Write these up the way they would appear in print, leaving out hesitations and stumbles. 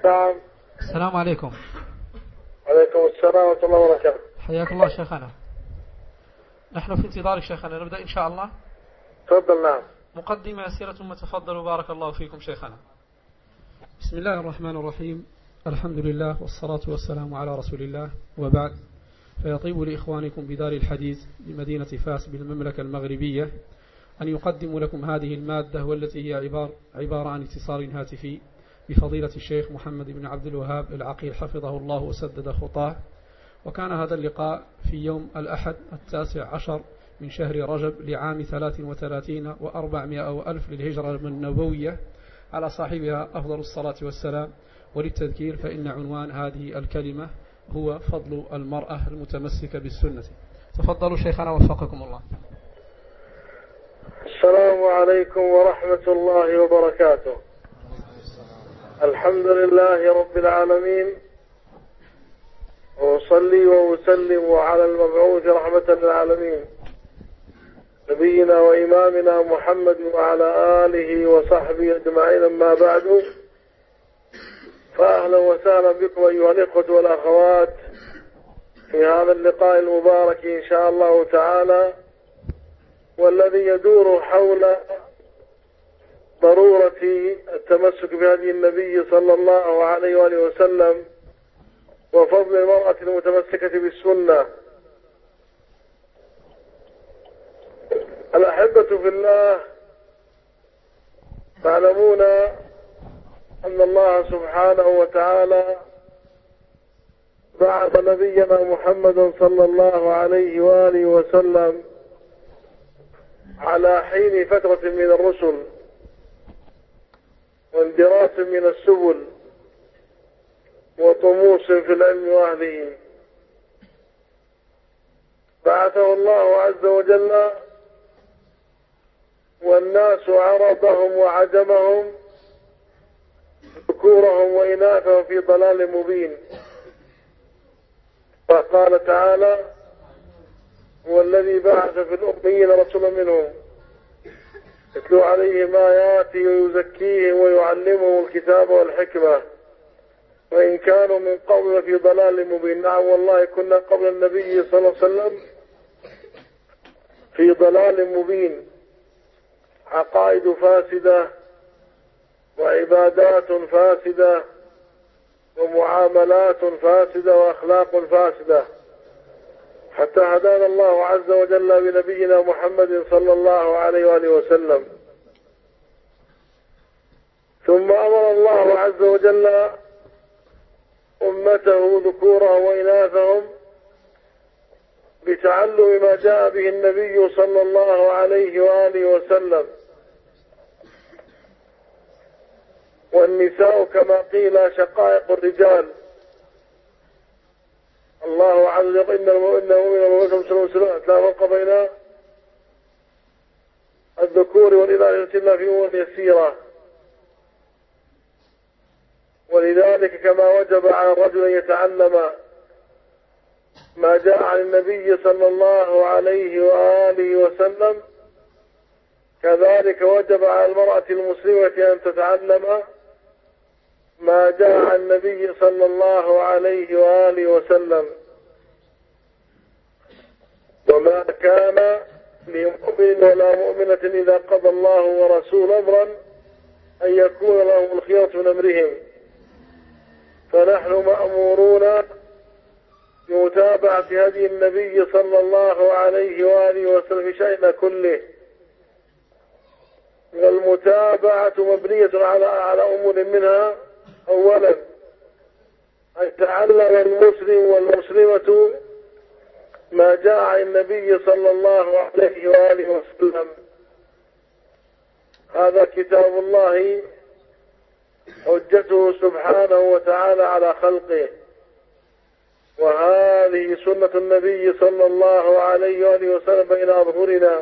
نعم. السلام عليكم. عليكم السلام ورحمة الله وبركاته. حياك الله شيخنا. نحن في انتظارك شيخنا، نبدأ إن شاء الله. تفضل. نعم. مقدمة يسيرة ثم تفضلوا بارك الله فيكم شيخنا. بسم الله الرحمن الرحيم، الحمد لله والصلاة والسلام على رسول الله، وبعد، فيطيب لإخوانكم بدار الحديث بمدينة فاس بالمملكة المغربية أن يقدموا لكم هذه المادة، والتي هي عبارة عن اتصال هاتفي بفضيلة الشيخ محمد بن عبد الوهاب العقيل حفظه الله وسدد خطاه. وكان هذا اللقاء في يوم الأحد 19 من شهر رجب لعام 33 و400 ألف للهجرة النبوية، على صاحبها أفضل الصلاة والسلام. وللتذكير فإن عنوان هذه الكلمة هو فضل المرأة المتمسكة بالسنة. تفضلوا شيخنا وفقكم الله. السلام عليكم ورحمة الله وبركاته. الحمد لله رب العالمين، وأصلي وأسلم على المبعوث رحمة للعالمين نبينا وإمامنا محمد وعلى آله وصحبه أجمعين. أما بعد، فأهلا وسهلا بكم أيها الإخوة والأخوات في هذا اللقاء المبارك إن شاء الله تعالى، والذي يدور حول ضرورة التمسك بهدي النبي صلى الله عليه وآله وسلم وفضل المرأة المتمسكة بالسنة. الأحبة في الله، تعلمون أن الله سبحانه وتعالى بعث نبينا محمد صلى الله عليه وآله وسلم على حين فترة من الرسل واندراس من السبل وطموس في العلم وأهله. بعثه الله عز وجل والناس عربهم وعجمهم ذكورهم وإناثهم في ضلال مبين. فقال تعالى: هو الذي بعث في الأميين رسولا منهم يتلو عليهم آياته ويزكيهم ويعلمهم الكتاب والحكمة وإن كانوا من قبل في ضلال مبين. نعم والله، كنا قبل النبي صلى الله عليه وسلم في ضلال مبين، عقائد فاسدة وعبادات فاسدة ومعاملات فاسدة وأخلاق فاسدة، حتى هدانا الله عز وجل بنبينا محمد صلى الله عليه وآله وسلم. ثم أمر الله عز وجل أمته ذكورهم وإناثهم بتعلم ما جاء به النبي صلى الله عليه وآله وسلم. والنساء كما قيل شقائق الرجال. الله عز وجل: إن المؤمنين والمؤمنات لا فرق بين الذكور والإناث إلا في أمور يسيرة. ولذلك كما وجب على الرجل أن يتعلم ما جاء عن النبي صلى الله عليه وآله وسلم، كذلك وجب على المرأة المسلمة أن تتعلم ما جاء عن النبي صلى الله عليه وآله وسلم. وما كان لمؤمن ولا مؤمنة إذا قضى الله ورسوله أمرا أن يكون لهم الخيرة من أمرهم. فنحن مأمورون بمتابعة هدي النبي صلى الله عليه وآله وسلم في شأننا كله. والمتابعة مبنية على أمور منها: أولا، أن يتعلم المسلم والمسلمة ما جاء عن النبي صلى الله عليه وآله وسلم. هذا كتاب الله حجته سبحانه وتعالى على خلقه، وهذه سنة النبي صلى الله عليه وآله وسلم بين أظهرنا.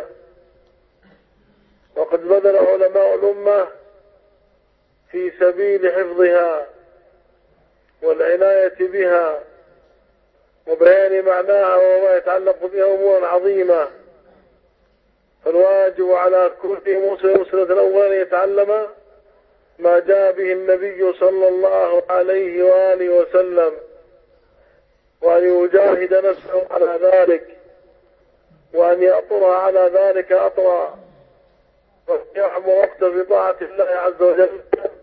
وقد بذل علماء الأمة في سبيل حفظها والعناية بها وبيان معناها وما يتعلق بها أمور عظيمة. فالواجب على كل مسلم أولا أن يتعلم ما جاء به النبي صلى الله عليه وآله وسلم، وأن يجاهد نفسه على ذلك، وأن يأطر على ذلك أطرا، ويعمر وقته بطاعة الله عز وجل.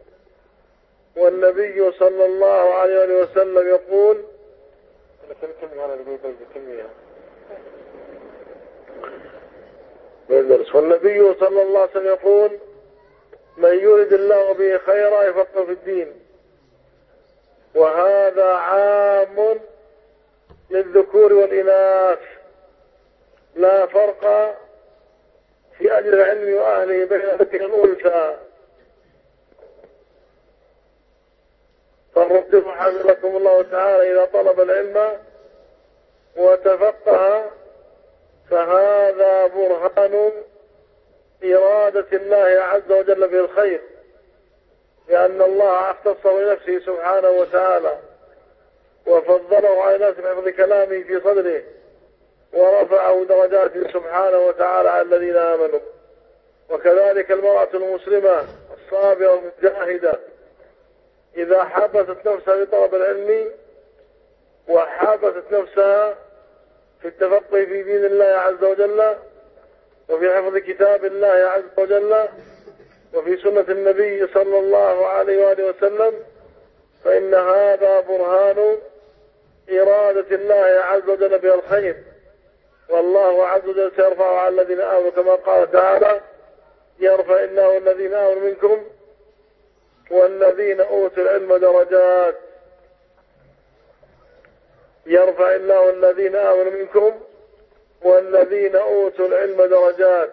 والنبي صلى الله عليه وسلم يقول: والنبي صلى الله عليه وسلم يقول: من يرد الله به خيرا يفقه في الدين. وهذا عام للذكور والإناث، لا فرق في أجر العلم وأهله بين الذكر والأنثى. فالرجل حفظكم الله تعالى إذا طلب العلم وتفقه فهذا برهان إرادة الله عز وجل بالخير، لأن الله اختصه لنفسه سبحانه وتعالى، وفضله على الناس بحفظ كلامه في صدره، ورفعه درجاته سبحانه وتعالى على الذين آمنوا. وكذلك المرأة المسلمة الصابرة المجاهدة إذا حبست نفسها بطلب العلم وحبست نفسها في التفقه في دين الله عز وجل، وفي حفظ كتاب الله عز وجل، وفي سنة النبي صلى الله عليه وآله وسلم، فإن هذا برهان إرادة الله عز وجل بها الخير. والله عز وجل سيرفع على الذين آمنوا كما قال تعالى: يرفع الله الذين آمنوا منكم والذين أوتوا العلم درجات. يرفع الله الذين آمنوا منكم والذين أوتوا العلم درجات.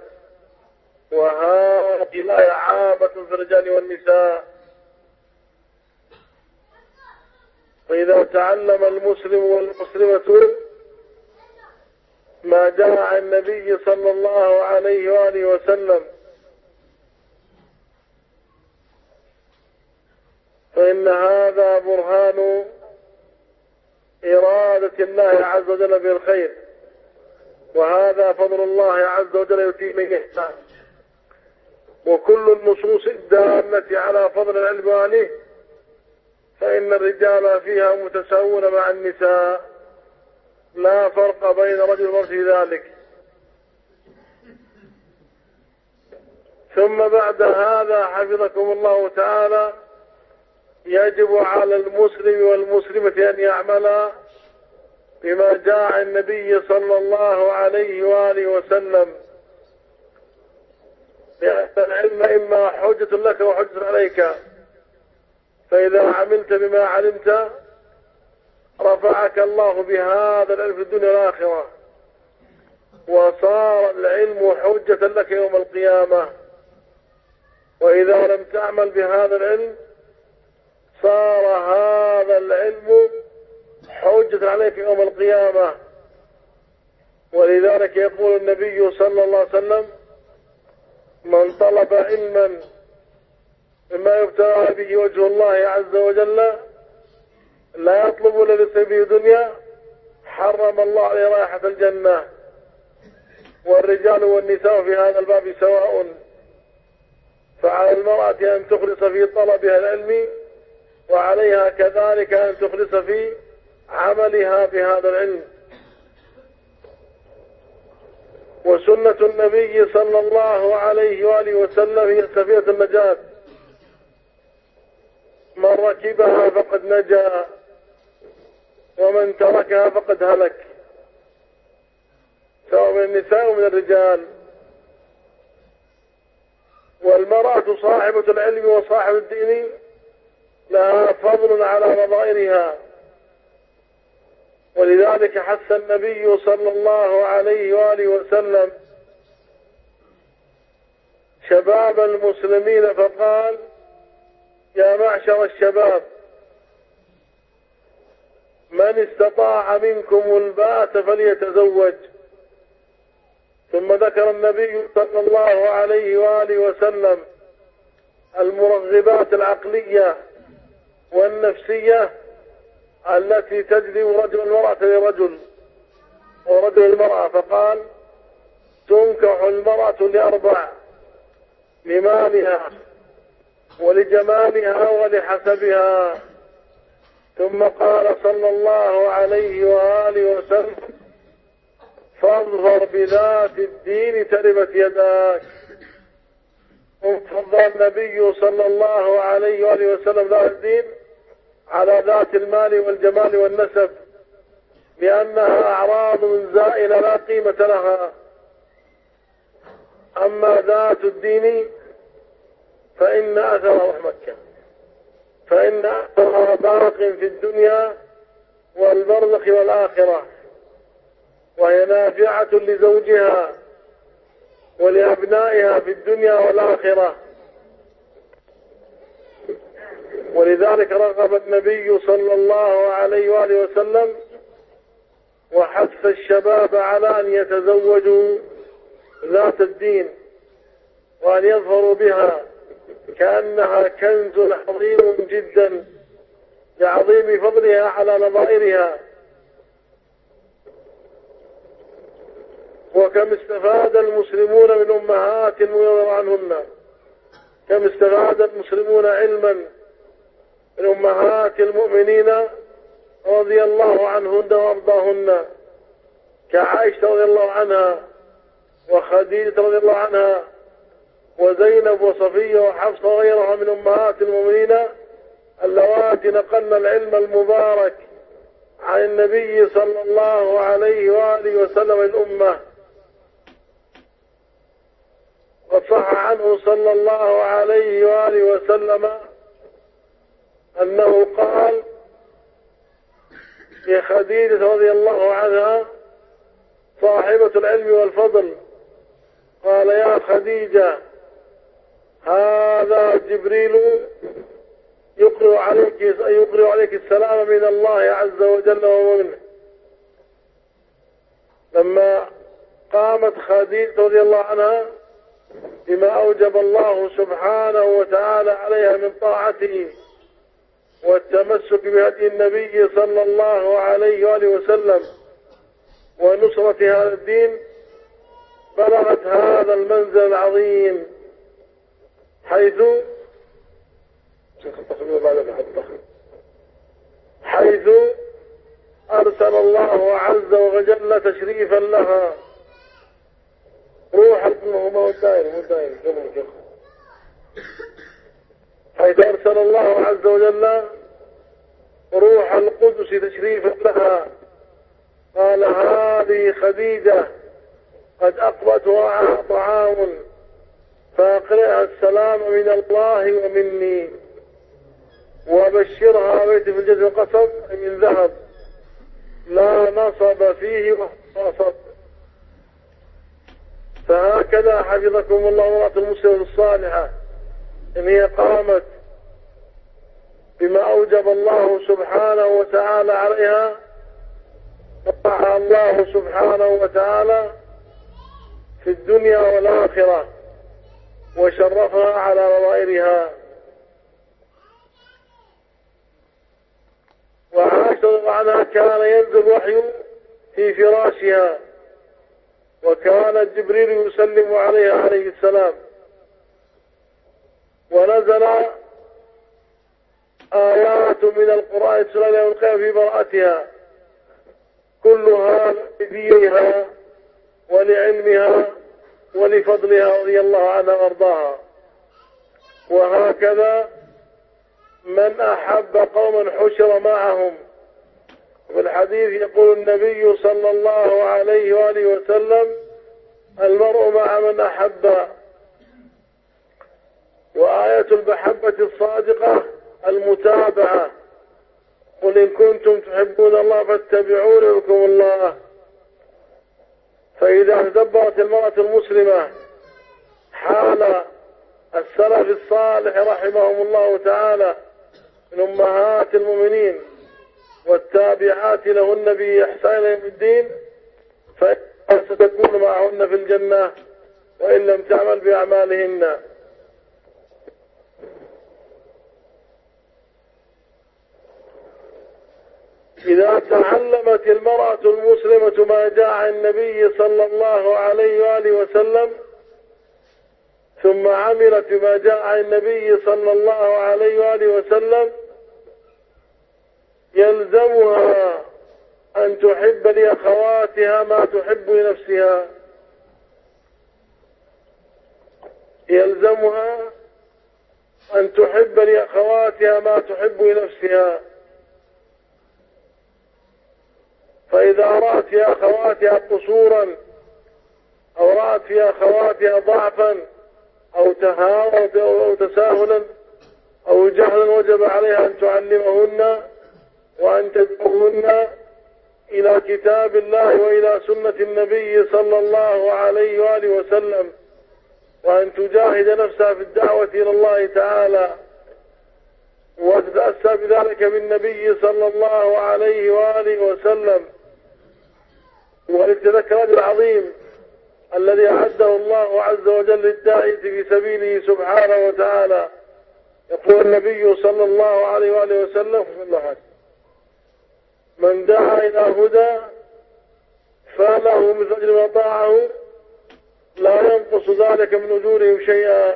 وهذه الآية عامة في الرجال والنساء. فإذا تعلم المسلم والمسلمة ما جاء عن النبي صلى الله عليه وآله وسلم فإن هذا برهان إرادة الله عز وجل بالخير، وهذا فضل الله عز وجل يؤتيه من يشاء. وكل النصوص الدالة على فضل العلم وأهله فإن الرجال فيها متساوون مع النساء، لا فرق بين رجل ومرأة في ذلك. ثم بعد هذا حفظكم الله تعالى يجب على المسلم والمسلمة أن يعملا بما جاء عن النبي صلى الله عليه وآله وسلم، لأن العلم إما حجة لك وحجة عليك. فإذا عملت بما علمت رفعك الله بهذا العلم في الدنيا والآخرة، وصار العلم حجة لك يوم القيامة. وإذا لم تعمل بهذا العلم صار هذا العلم حجة عليك يوم القيامة. ولذلك يقول النبي صلى الله عليه وسلم: من طلب علما مما يبتغى به وجه الله عز وجل لا يطلب لنفسه به دنيا حرم الله عليه رائحة الجنة. والرجال والنساء في هذا الباب سواء، فعلى المرأة أن تخلص في طلبها العلم، وعليها كذلك أن تخلص في عملها بهذا العلم. وسنة النبي صلى الله عليه وآله وسلم هي سفينة النجاة، من ركبها فقد نجا ومن تركها فقد هلك، سواء من النساء ومن الرجال. والمرأة صاحبة العلم وصاحب الدين لها فضل على نظائرها، ولذلك حث النبي صلى الله عليه وآله وسلم شباب المسلمين فقال: يا معشر الشباب من استطاع منكم الباءة فليتزوج. ثم ذكر النبي صلى الله عليه وآله وسلم المرغبات العقلية والنفسية التي تجذب رجل المرأة لرجل ورجل المرأة، فقال: تنكح المرأة لأربع: لمالها ولجمالها ولحسبها. ثم قال صلى الله عليه وآله وسلم: فاظفر بذات الدين تربت يداك. فضل النبي صلى الله عليه وآله وسلم ذات الدين على ذات المال والجمال والنسب، لأنها أعراض زائلة لا قيمة لها. أما ذات الدين فإن أثرها مكة، فإن أثرها باق في الدنيا والبرزخ والآخرة، وهي نافعة لزوجها ولأبنائها في الدنيا والآخرة. ولذلك رغب النبي صلى الله عليه وآله وسلم وحث الشباب على أن يتزوجوا ذات الدين وأن يظفروا بها، كأنها كنز عظيم جدا لعظيم فضلها على نظائرها. وكم استفاد المسلمون من أمهات المؤمنين عنهن، كم استفاد المسلمون علما من أمهات المؤمنين رضي الله عنهن وأرضاهن، كعائشة رضي الله عنها وخديجة رضي الله عنها وزينب وصفية وحفصة وغيرها من أمهات المؤمنين اللواتي نقلن العلم المبارك عن النبي صلى الله عليه وآله وسلم الأمة. قد صح عنه صلى الله عليه وآله وسلم أنه قال لخديجة رضي الله عنها صاحبة العلم والفضل، قال: يا خديجة، هذا جبريل يقرأ عليك السلام من الله عز وجل ومنه. لما قامت خديجة رضي الله عنها بما أوجب الله سبحانه وتعالى عليها من طاعته والتمسك بهدي النبي صلى الله عليه وآله وسلم ونصرة هذا الدين، بلغت هذا المنزل العظيم، حيث أرسل الله عز وجل تشريفا لها روح حيث أرسل الله عز وجل روح القدس تشريفا لها. قال: هذه خديجة قد أقبت وراءها طعام، فأقرئها السلام من الله ومني، وبشرها بيت في الجنة قصب من ذهب لا نصب فيه وصب. فهكذا حفظكم الله امرأة المسلمة الصالحة، إن هي قامت بما أوجب الله سبحانه وتعالى عليها، رفعها الله سبحانه وتعالى في الدنيا والآخرة وشرفها على نظائرها. وعائشة عنها كان ينزل وحي في فراشها، وكان جبريل يسلم عليها عليه السلام، ونزل آيات من القرآن تتلى والقيام في براءتها، كلها لدينها ولعلمها ولفضلها رضي الله عنها وارضاها. وهكذا من أحب قوما حشر معهم. في الحديث يقول النبي صلى الله عليه وآله وسلم: المرء مع من أحب. وآية المحبة الصادقة المتابعة، قل إن كنتم تحبون الله فاتبعوني يحببكم الله. فإذا تدبرت المرأة المسلمة حال السلف الصالح رحمهم الله تعالى من أمهات المؤمنين والتابعات لهن بإحسان يوم الدين، فإنها ستكون معهن في الجنة وإن لم تعمل بأعمالهن. إذا تعلمت المرأة المسلمة ما جاء عن النبي صلى الله عليه وآله وسلم ثم عملت بما جاء عن النبي صلى الله عليه وآله وسلم يلزمها أن تحب لأخواتها ما تحب لنفسها. يلزمها أن تحب لأخواتها ما تحب لنفسها. فإذا رأت في أخواتها قصورا أو رأت في أخواتها ضعفا أو تهاونا أو تساهلا أو جهلا وجب عليها أن تعلمهن وأن تدعوهن إلى كتاب الله وإلى سنة النبي صلى الله عليه وآله وسلم، وأن تجاهد نفسها في الدعوة إلى الله تعالى، وتتأسى بذلك بالنبي صلى الله عليه وآله وسلم، ولتذكر العظيم الذي أعده الله عز وجل للداعية في سبيله سبحانه وتعالى. يقول النبي صلى الله عليه وآله وسلم: من دعا إلى هدى فله مثل أجر من أطاعه لا ينقص ذلك من أجورهم شيئا.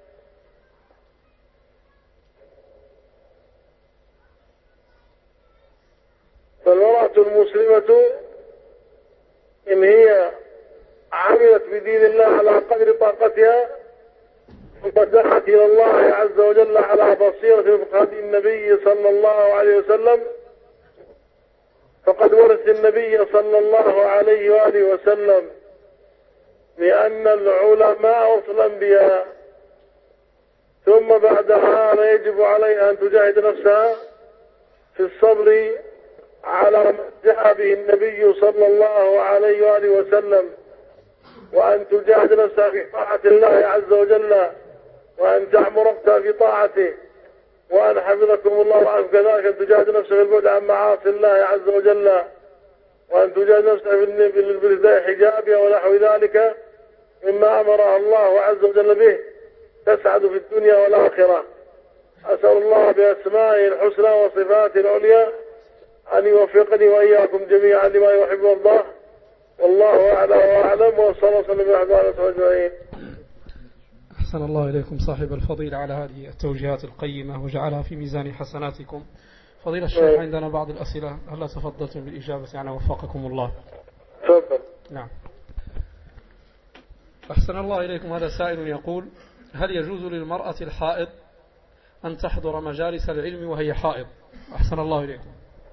فالمرأة المسلمة إن هي عملت بدين الله على قدر طاقتها ودعت إلى الله عز وجل على بصيرة من هدي النبي صلى الله عليه وسلم، فقد ورث النبي صلى الله عليه وآله وسلم لأن العلماء ورث الأنبياء. ثم بعد هذا يجب عليها أن تجاهد نفسها في الصبر على ما جاء به النبي صلى الله عليه وآله وسلم، وأن تجاهد نفسها في طاعة الله عز وجل، وأن تعمر نفسها في طاعته، وأن حفظكم الله وأن كذلك أن تجاهد نفسها في البعد عن معاصي الله عز وجل، وأن تجاهد نفسها بالإزاء حجابها ونحو ذلك مما أمرها الله عز وجل به، تسعد في الدنيا والآخرة. أسأل الله بأسمائه الحسنى وصفاته العليا أن يوفقني وإياكم جميعا لما يحب ويرضاه، والله أعلى وأعلم، وصلى الله وسلم على رسول أجمعين. أحسن الله إليكم صاحب الفضيلة على هذه التوجيهات القيمة وجعلها في ميزان حسناتكم. فضيلة الشيخ عندنا بعض الأسئلة، هل تفضلتم بالإجابة عنها وفقكم الله؟ تفضل. نعم. أحسن الله إليكم. هذا سائل يقول: هل يجوز للمرأة الحائض أن تحضر مجالس العلم وهي حائض؟ أحسن الله إليكم.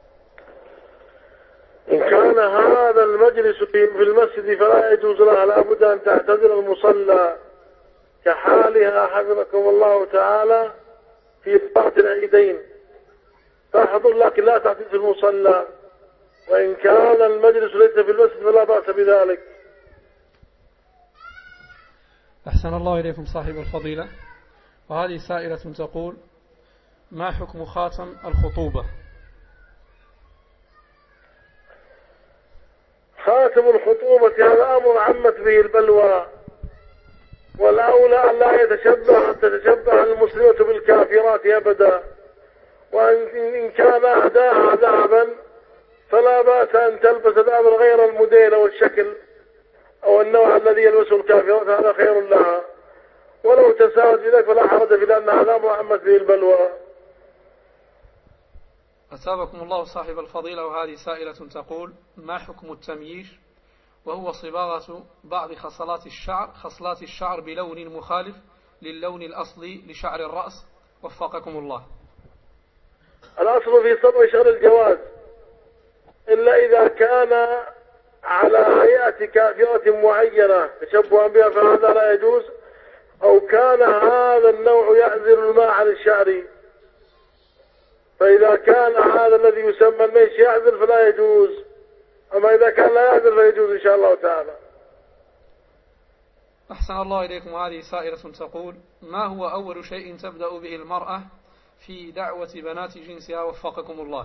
إن كان هذا المجلس في المسجد فلا يجوز لها، لابد أن تعتذر المصلى كحالها حفظكم الله تعالى في صلاة العيدين، تحضر لكن لا تحدث في المصلى. وإن كان المجلس ليس في المسجد فلا بأس بذلك. أحسن الله إليكم صاحب الفضيلة. وهذه سائلة تقول: ما حكم خاتم الخطوبة؟ خاتم الخطوبة هذا أمر عمت به البلوى، والأولى أن لا تتشبه المسلمة بالكافرات أبدا. وإن كان أهداها ذهبا فلا بأس أن تلبس ذهبا غير الموديل والشكل أو النوع الذي يلبسه الكافرات، هذا خير لها. ولو تساوت بذلك فلا حرج في، لأن هذا أمر عمت به البلوى. أثابكم الله صاحب الفضيلة. وهذه سائلة تقول: ما حكم التمييش وهو صباغة بعض خصلات الشعر بلون مخالف للون الأصلي لشعر الرأس وفقكم الله؟ الأصل في صبغ شعر الجواز، إلا إذا كان على هيئة كافرة معينة تشبها بها فهذا لا يجوز، أو كان هذا النوع يعزل الماء عن الشعر، فإذا كان هذا الذي يسمى الميش يعزل فلا يجوز، أما إذا كان لا يعزل فيجوز إن شاء الله تعالى. أحسن الله إليكم. هذه سائلة تقول: ما هو أول شيء تبدأ به المرأة في دعوة بنات جنسها وفقكم الله؟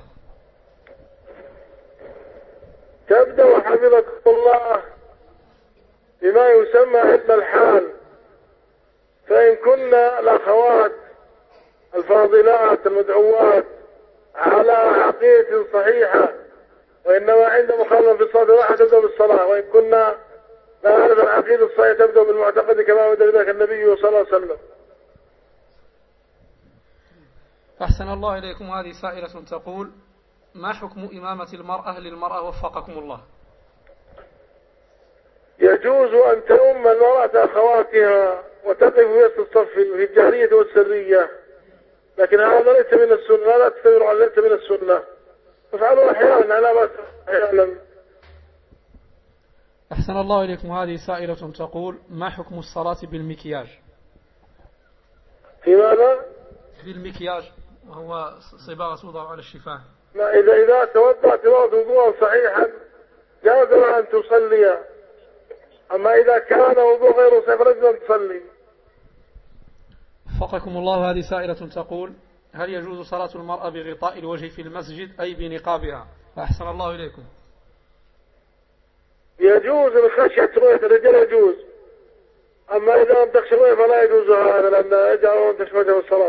تبدأ حفظكم الله بما يسمى علم الحال، فإن كنا الأخوات الفاضلات المدعوات على عقيدة صحيحة وإنما عند مخالفة في الصلاة راح تبدأ بالصلاة، وإن كنا لا أعرف العقيدة الصحيحة تبدأ بالمعتقد كما بدأ ذلك النبي صلى الله عليه وسلم. أحسن الله إليكم. هذه سائلة تقول: ما حكم إمامة المرأة للمرأة وفقكم الله؟ يجوز أن تؤم المرأة أخواتها وتقف في وسط الصف في الجهرية والسرية، لكن هذا ليس من السنة، لا تستمر على ليس من السنة، تفعلوا أحيانا على ما أحيانا. أحسن الله إليكم. هذه سائلة تقول: ما حكم الصلاة بالمكياج؟ في ماذا؟ بالمكياج، وهو صباغة توضع على الشفاه. لا، إذا تودعت وضوءا صحيحا جاز لها أن تصلي، أما إذا كان وضوء غير صحيح فلازم أن تصلي. وفقكم الله. هذه سائلة تقول: هل يجوز صلاة المرأة بغطاء الوجه في المسجد أي بنقابها؟ أحسن الله إليكم. يجوز من خشية رؤية الرجال يجوز، أما إذا لم تخشى رؤية فلا يجوز هذا، لأن يجعل أن تشمله الصلاة.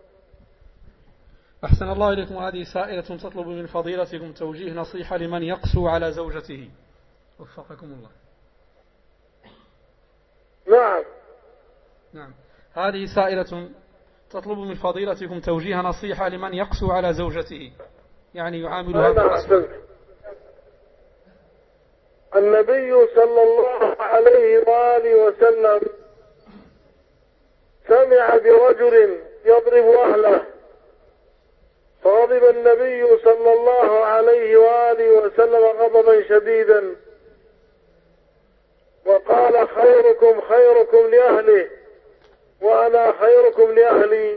أحسن الله إليكم. هذه سائلة تطلب من فضيلتكم توجيه نصيحة لمن يقسو على زوجته. وفقكم الله. نعم. هذه سائلة تطلب من فضيلتكم توجيه نصيحة لمن يقسو على زوجته، يعني يعاملها بالقسوة. النبي صلى الله عليه وآله وسلم سمع برجل يضرب أهله، فغضب النبي صلى الله عليه وآله وسلم غضبا شديدا وقال: خيركم خيركم لأهله وأنا خيركم لأهلي.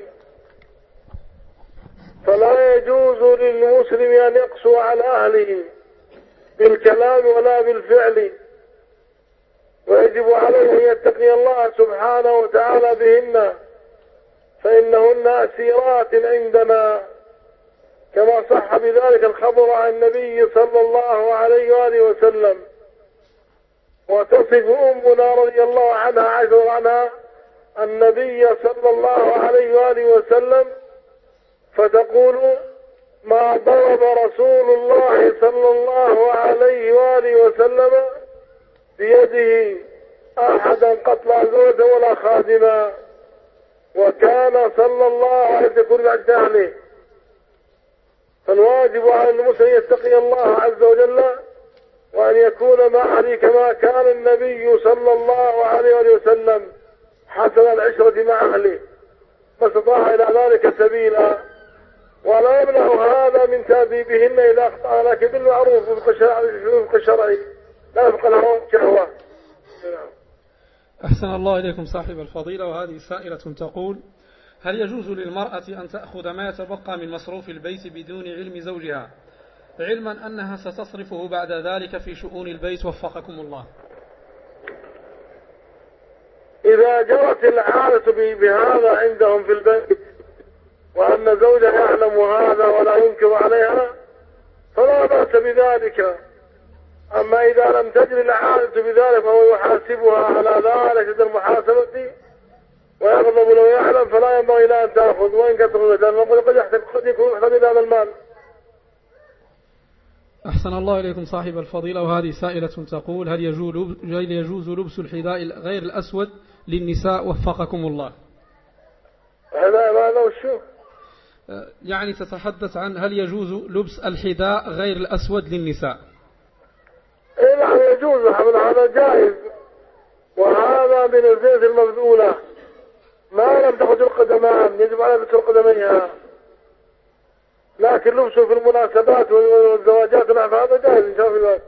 فلا يجوز للمسلم أن يقسو على أهله بالكلام ولا بالفعل، ويجب عليه أن يتقي الله سبحانه وتعالى بهن، فإنهن أسيرات عندنا، كما صح بذلك الخبر عن النبي صلى الله عليه وآله وسلم. وتصف أمنا رضي الله عنها عائشة عنها النبي صلى الله عليه وآله وسلم فتقول: ما ضرب رسول الله صلى الله عليه وآله وسلم بيده أحدا قط لا زوجا ولا خادما، وكان صلى الله عليه وسلم يكون بعد أهله. فالواجب على المسلم يتقي الله عز وجل وأن يكون مع أهله كما كان النبي صلى الله عليه وسلم حسن العشرة مع أهله، فاستطاع إلى ذلك سبيلا. ولا يمنع هذا من تأديبهن إذا أخطأ، لكن بالمعروف وفق الشرعي لا يفق لهم شهوة. أحسن الله إليكم صاحب الفضيلة. وهذه سائلة تقول: هل يجوز للمرأة أن تأخذ ما يتبقى من مصروف البيت بدون علم زوجها، علما أنها ستصرفه بعد ذلك في شؤون البيت؟ وفقكم الله. إذا جرت العادة بهذا عندهم في البيت وأن زوجها يعلم هذا ولا ينكر عليها فلا بأس بذلك، أما إذا لم تجري العادة بذلك فهو يحاسبها على ذلك شدة المحاسبة ويغضب لو يعلم، فلا ينبغي لا أن تأخذ وإن كثرت، لأنه قد يكون يحتاج إلى هذا المال. أحسن الله إليكم صاحب الفضيلة. وهذه سائلة تقول: هل يجوز لبس الحذاء غير الأسود للنساء؟ وفقكم الله. هذا وشو؟ يعني تتحدث عن هل يجوز لبس الحذاء غير الأسود للنساء؟ إيه نعم يجوز، هذا جائز، وهذا من الزيت المبذولة ما لم تخرج القدمان يجب على لبس القدميها، لكن لبسه في المناسبات والزواجات فهذا جائز إن شاء الله.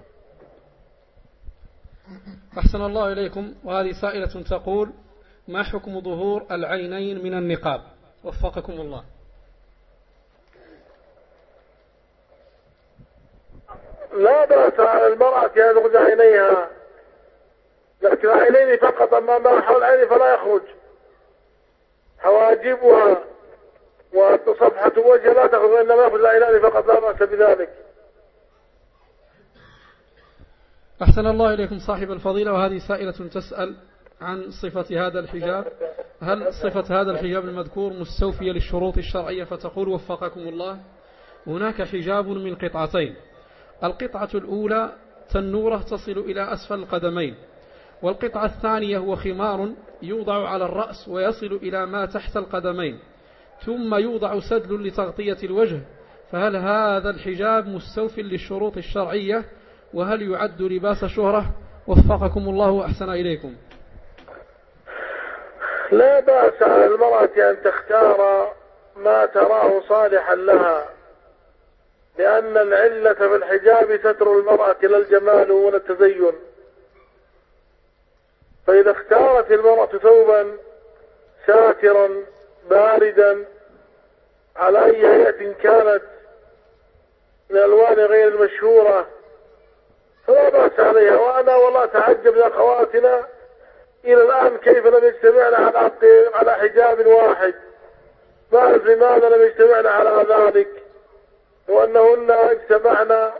أحسن الله إليكم. وهذه سائلة تقول: ما حكم ظهور العينين من النقاب؟ وفقكم الله. لا بأس على المرأة أن تخرج عينيها، لكن عينين فقط، أما ما حول عيني فلا يخرج. حواجبها وصفحة وجه لا تخرج، إنما يخرج العينان فقط، لا بأس بذلك. أحسن الله إليكم صاحب الفضيلة. وهذه سائلة تسأل عن صفة هذا الحجاب، هل صفة هذا الحجاب المذكور مستوفية للشروط الشرعية؟ فتقول: وفقكم الله: هناك حجاب من قطعتين، القطعة الأولى تنورة تصل إلى أسفل القدمين، والقطعة الثانية هو خمار يوضع على الرأس ويصل إلى ما تحت القدمين، ثم يوضع سدل لتغطية الوجه، فهل هذا الحجاب مستوف للشروط الشرعية؟ وهل يعد لباس شهرة؟ وفقكم الله وأحسن إليكم. لا بأس على المرأة أن تختار ما تراه صالحا لها، لأن العلة في الحجاب ستر المرأة لا الجمال ولا التزين. فإذا اختارت المرأة ثوبا ساترا باردا على أي هيئة كانت من الألوان غير المشهورة فلا بأس عليها. وأنا والله تعجب من أخواتنا إلى الآن كيف لم يجتمعنا على حجاب واحد، ما أعرف لماذا لم يجتمعنا على ذلك، وأنهن اجتمعنا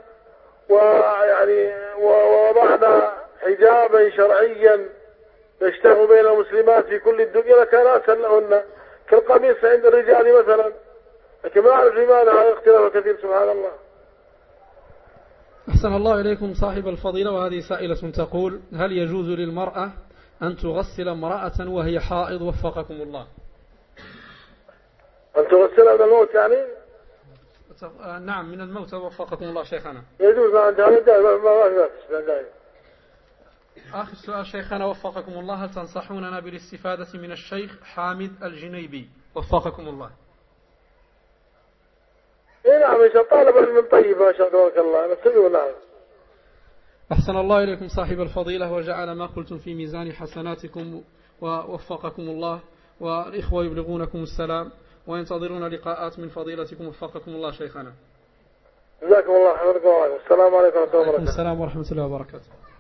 ووضعنا حجابا شرعيا يشتهر بين المسلمات في كل الدنيا لكان أسهل لهن كالقميص عند الرجال مثلا، لكن ما أعرف لماذا هذا اختلاف كثير سبحان الله. أحسن الله إليكم صاحب الفضيلة. وهذه سائلة تقول: هل يجوز للمرأة أن تغسل امرأة وهي حائض؟ وفقكم الله. أن تغسلها من الموت يعني؟ نعم من الموت. وفقكم الله شيخنا. يجوز عند هذا. آخر سؤال شيخنا وفقكم الله: هل تنصحوننا بالاستفادة من الشيخ حامد الجنيبي؟ وفقكم الله. نعم إن شاء طالب من طيب ما شاء الله نستمع. نعم. أحسن الله إليكم صاحب الفضيلة وجعل ما قلتم في ميزان حسناتكم ووفقكم الله، والإخوة يبلغونكم السلام وينتظرون لقاءات من فضيلتكم. وفقكم الله شيخنا. جزاكم الله خيرا. السلام عليكم ورحمة الله وبركاته. السلام ورحمة الله وبركاته.